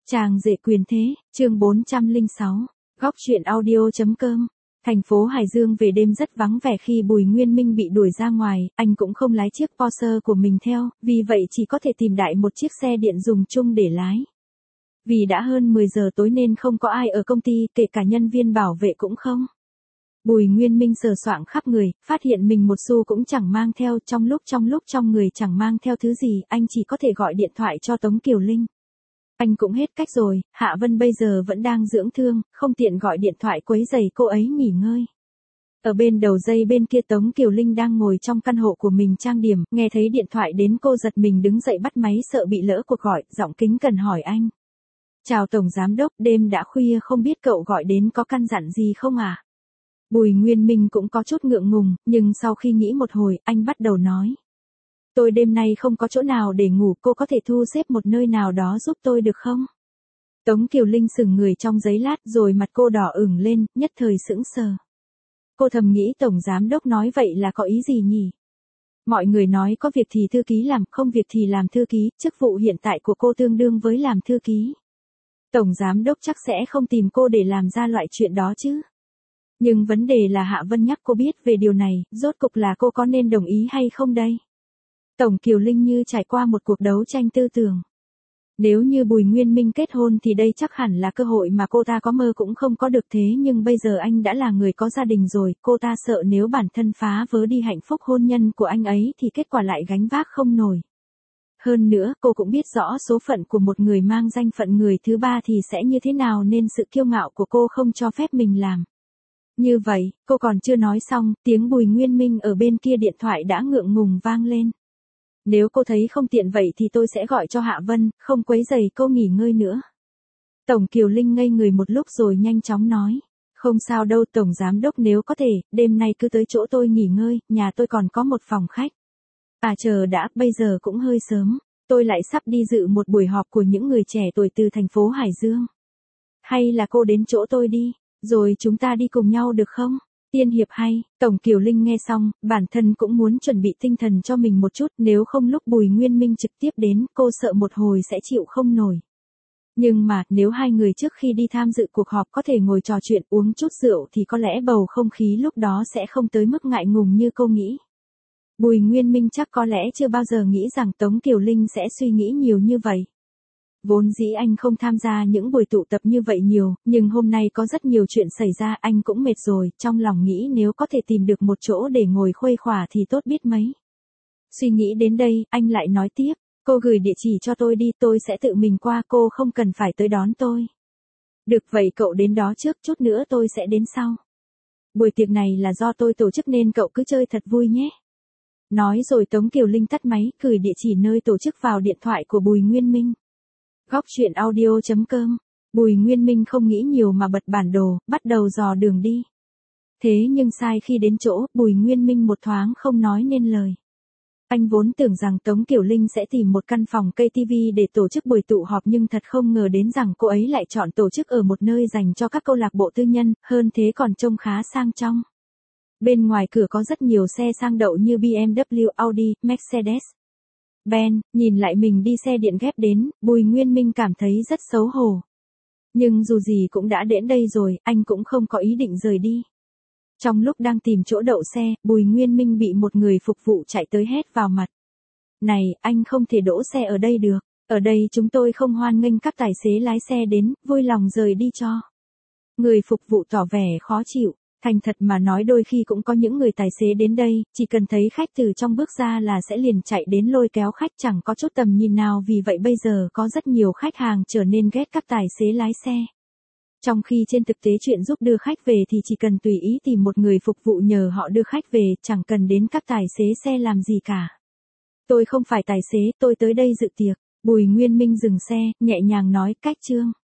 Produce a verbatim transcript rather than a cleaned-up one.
Chàng rể quyền thế, chương bốn trăm lẻ sáu, góc truyện audio.com. Thành phố Hải Dương về đêm rất vắng vẻ khi Bùi Nguyên Minh bị đuổi ra ngoài, anh cũng không lái chiếc Porsche của mình theo, vì vậy chỉ có thể tìm đại một chiếc xe điện dùng chung để lái. Vì đã hơn mười giờ tối nên không có ai ở công ty, kể cả nhân viên bảo vệ cũng không. Bùi Nguyên Minh sờ soạng khắp người, phát hiện mình một xu cũng chẳng mang theo, trong lúc trong lúc trong người chẳng mang theo thứ gì, anh chỉ có thể gọi điện thoại cho Tống Kiều Linh. Anh cũng hết cách rồi, Hạ Vân bây giờ vẫn đang dưỡng thương, không tiện gọi điện thoại quấy rầy cô ấy nghỉ ngơi. Ở bên đầu dây bên kia Tống Kiều Linh đang ngồi trong căn hộ của mình trang điểm, nghe thấy điện thoại đến cô giật mình đứng dậy bắt máy sợ bị lỡ cuộc gọi, giọng kính cần hỏi anh. Chào Tổng Giám Đốc, đêm đã khuya không biết cậu gọi đến có căn dặn gì không à? Bùi Nguyên Minh cũng có chút ngượng ngùng, nhưng sau khi nghĩ một hồi, anh bắt đầu nói. Tôi đêm nay không có chỗ nào để ngủ, cô có thể thu xếp một nơi nào đó giúp tôi được không? Tống Kiều Linh sững người trong giây lát rồi mặt cô đỏ ửng lên, nhất thời sững sờ. Cô thầm nghĩ Tổng Giám Đốc nói vậy là có ý gì nhỉ? Mọi người nói có việc thì thư ký làm, không việc thì làm thư ký, chức vụ hiện tại của cô tương đương với làm thư ký. Tổng Giám Đốc chắc sẽ không tìm cô để làm ra loại chuyện đó chứ. Nhưng vấn đề là Hạ Vân nhắc cô biết về điều này, rốt cục là cô có nên đồng ý hay không đây? Tổng Kiều Linh như trải qua một cuộc đấu tranh tư tưởng. Nếu như Bùi Nguyên Minh kết hôn thì đây chắc hẳn là cơ hội mà cô ta có mơ cũng không có được, thế nhưng bây giờ anh đã là người có gia đình rồi, cô ta sợ nếu bản thân phá vỡ đi hạnh phúc hôn nhân của anh ấy thì kết quả lại gánh vác không nổi. Hơn nữa, cô cũng biết rõ số phận của một người mang danh phận người thứ ba thì sẽ như thế nào nên sự kiêu ngạo của cô không cho phép mình làm. Như vậy, cô còn chưa nói xong, tiếng Bùi Nguyên Minh ở bên kia điện thoại đã ngượng ngùng vang lên. Nếu cô thấy không tiện vậy thì tôi sẽ gọi cho Hạ Vân, không quấy rầy cô nghỉ ngơi nữa. Tổng Kiều Linh ngây người một lúc rồi nhanh chóng nói. Không sao đâu Tổng Giám Đốc, nếu có thể, đêm nay cứ tới chỗ tôi nghỉ ngơi, nhà tôi còn có một phòng khách. À chờ đã, bây giờ cũng hơi sớm, tôi lại sắp đi dự một buổi họp của những người trẻ tuổi từ thành phố Hải Dương. Hay là cô đến chỗ tôi đi, rồi chúng ta đi cùng nhau được không? Tiên hiệp hay, Tổng Kiều Linh nghe xong, bản thân cũng muốn chuẩn bị tinh thần cho mình một chút, nếu không lúc Bùi Nguyên Minh trực tiếp đến, cô sợ một hồi sẽ chịu không nổi. Nhưng mà, nếu hai người trước khi đi tham dự cuộc họp có thể ngồi trò chuyện uống chút rượu thì có lẽ bầu không khí lúc đó sẽ không tới mức ngại ngùng như cô nghĩ. Bùi Nguyên Minh chắc có lẽ chưa bao giờ nghĩ rằng Tống Kiều Linh sẽ suy nghĩ nhiều như vậy. Vốn dĩ anh không tham gia những buổi tụ tập như vậy nhiều, nhưng hôm nay có rất nhiều chuyện xảy ra, anh cũng mệt rồi, trong lòng nghĩ nếu có thể tìm được một chỗ để ngồi khuây khỏa thì tốt biết mấy. Suy nghĩ đến đây, anh lại nói tiếp, cô gửi địa chỉ cho tôi đi, tôi sẽ tự mình qua, cô không cần phải tới đón tôi. Được vậy cậu đến đó trước, chút nữa tôi sẽ đến sau. Buổi tiệc này là do tôi tổ chức nên cậu cứ chơi thật vui nhé. Nói rồi Tống Kiều Linh tắt máy, gửi địa chỉ nơi tổ chức vào điện thoại của Bùi Nguyên Minh. Góc truyện audio.com. Bùi Nguyên Minh không nghĩ nhiều mà bật bản đồ, bắt đầu dò đường đi. Thế nhưng sai khi đến chỗ, Bùi Nguyên Minh một thoáng không nói nên lời. Anh vốn tưởng rằng Tống Kiều Linh sẽ tìm một căn phòng ca tê vê để tổ chức buổi tụ họp nhưng thật không ngờ đến rằng cô ấy lại chọn tổ chức ở một nơi dành cho các câu lạc bộ tư nhân, hơn thế còn trông khá sang trọng. Bên ngoài cửa có rất nhiều xe sang đậu như bê em vê, Audi, Mercedes. Ben, nhìn lại mình đi xe điện ghép đến, Bùi Nguyên Minh cảm thấy rất xấu hổ. Nhưng dù gì cũng đã đến đây rồi, anh cũng không có ý định rời đi. Trong lúc đang tìm chỗ đậu xe, Bùi Nguyên Minh bị một người phục vụ chạy tới hét vào mặt. Này, anh không thể đỗ xe ở đây được, ở đây chúng tôi không hoan nghênh các tài xế lái xe đến, vui lòng rời đi cho. Người phục vụ tỏ vẻ khó chịu. Thành thật mà nói đôi khi cũng có những người tài xế đến đây, chỉ cần thấy khách từ trong bước ra là sẽ liền chạy đến lôi kéo khách chẳng có chút tầm nhìn nào, vì vậy bây giờ có rất nhiều khách hàng trở nên ghét các tài xế lái xe. Trong khi trên thực tế chuyện giúp đưa khách về thì chỉ cần tùy ý tìm một người phục vụ nhờ họ đưa khách về, chẳng cần đến các tài xế xe làm gì cả. Tôi không phải tài xế, tôi tới đây dự tiệc. Bùi Nguyên Minh dừng xe, nhẹ nhàng nói, cách chương.